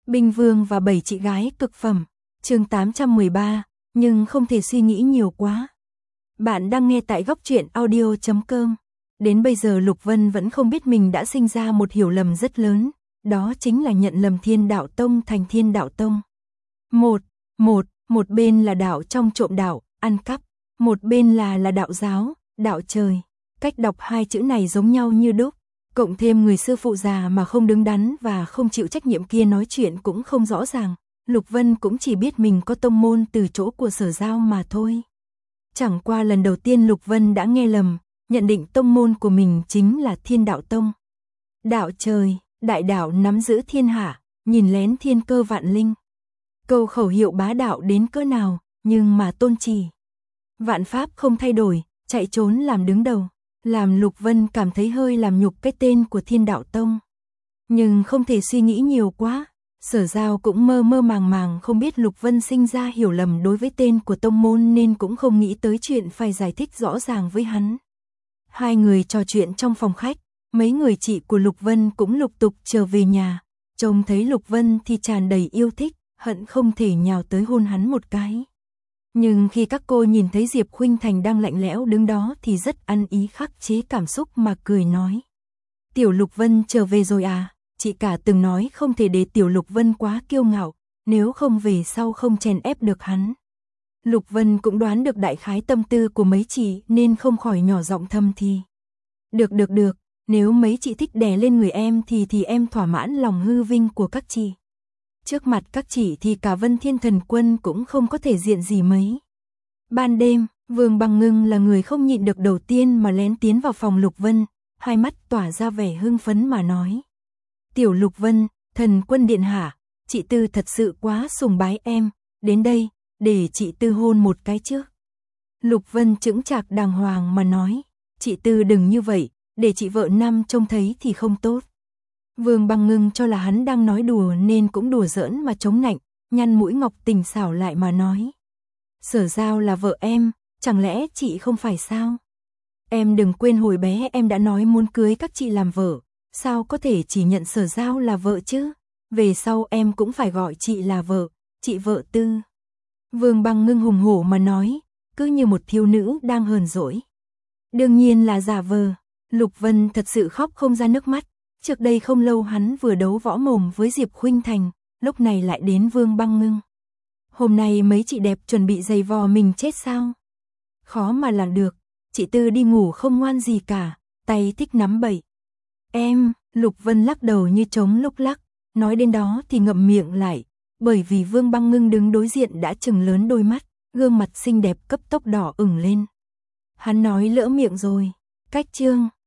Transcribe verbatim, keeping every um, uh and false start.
Binh Vương và bảy chị gái cực phẩm, chương tám trăm mười ba, nhưng không thể suy nghĩ nhiều quá. Bạn đang nghe tại góc truyện audio chấm com. Đến bây giờ Lục Vân vẫn không biết mình đã sinh ra một hiểu lầm rất lớn, đó chính là nhận lầm Thiên Đạo Tông thành Thiên Đạo Tông. Một, một, một bên là đạo trong trộm đạo, ăn cắp, một bên là là đạo giáo, đạo trời. Cách đọc hai chữ này giống nhau như đúc, cộng thêm người sư phụ già mà không đứng đắn và không chịu trách nhiệm kia nói chuyện cũng không rõ ràng, Lục Vân cũng chỉ biết mình có tông môn từ chỗ của Sở Giao mà thôi. Chẳng qua lần đầu tiên Lục Vân đã nghe lầm, nhận định tông môn của mình chính là Thiên Đạo Tông. Đạo trời, đại đạo nắm giữ thiên hạ, nhìn lén thiên cơ vạn linh. Câu khẩu hiệu bá đạo đến cỡ nào, nhưng mà tôn trì. Vạn pháp không thay đổi, chạy trốn làm đứng đầu, làm Lục Vân cảm thấy hơi làm nhục cái tên của Thiên Đạo Tông. Nhưng không thể suy nghĩ nhiều quá, Sở Giao cũng mơ mơ màng màng không biết Lục Vân sinh ra hiểu lầm đối với tên của tông môn nên cũng không nghĩ tới chuyện phải giải thích rõ ràng với hắn. Hai người trò chuyện trong phòng khách, mấy người chị của Lục Vân cũng lục tục trở về nhà, trông thấy Lục Vân thì tràn đầy yêu thích, hận không thể nhào tới hôn hắn một cái. Nhưng khi các cô nhìn thấy Diệp Khuynh Thành đang lạnh lẽo đứng đó thì rất ăn ý khắc chế cảm xúc mà cười nói. Tiểu Lục Vân trở về rồi à, chị cả từng nói không thể để Tiểu Lục Vân quá kiêu ngạo, nếu không về sau không chèn ép được hắn. Lục Vân cũng đoán được đại khái tâm tư của mấy chị nên không khỏi nhỏ giọng thầm thì. Được được được, nếu mấy chị thích đè lên người em thì thì em thỏa mãn lòng hư vinh của các chị. Trước mặt các chị thì cả Vân Thiên Thần Quân cũng không có thể diện gì mấy. Ban đêm, Vương Bằng Ngưng là người không nhịn được đầu tiên mà lén tiến vào phòng Lục Vân, hai mắt tỏa ra vẻ hưng phấn mà nói. Tiểu Lục Vân, Thần Quân điện hạ, chị Tư thật sự quá sùng bái em, đến đây, để chị Tư hôn một cái trước. Lục Vân chững chạc đàng hoàng mà nói, chị Tư đừng như vậy, để chị vợ năm trông thấy thì không tốt. Vương Bằng Ngưng cho là hắn đang nói đùa nên cũng đùa giỡn mà chống nạnh, nhăn mũi ngọc tình xảo lại mà nói. Sở Giao là vợ em, chẳng lẽ chị không phải sao? Em đừng quên hồi bé em đã nói muốn cưới các chị làm vợ, sao có thể chỉ nhận Sở Giao là vợ chứ? Về sau em cũng phải gọi chị là vợ, chị vợ Tư. Vương Bằng Ngưng hùng hổ mà nói, cứ như một thiếu nữ đang hờn dỗi. Đương nhiên là giả vờ, Lục Vân thật sự khóc không ra nước mắt. Trước đây không lâu hắn vừa đấu võ mồm với Diệp Khuynh Thành, lúc này lại đến Vương Bằng Ngưng. Hôm nay mấy chị đẹp chuẩn bị giày vò mình chết sao? Khó mà làm được, chị Tư đi ngủ không ngoan gì cả, tay thích nắm bậy. Em, Lục Vân lắc đầu như trống lúc lắc, nói đến đó thì ngậm miệng lại, bởi vì Vương Bằng Ngưng đứng đối diện đã trừng lớn đôi mắt, gương mặt xinh đẹp cấp tốc đỏ ửng lên. Hắn nói lỡ miệng rồi, cách chương.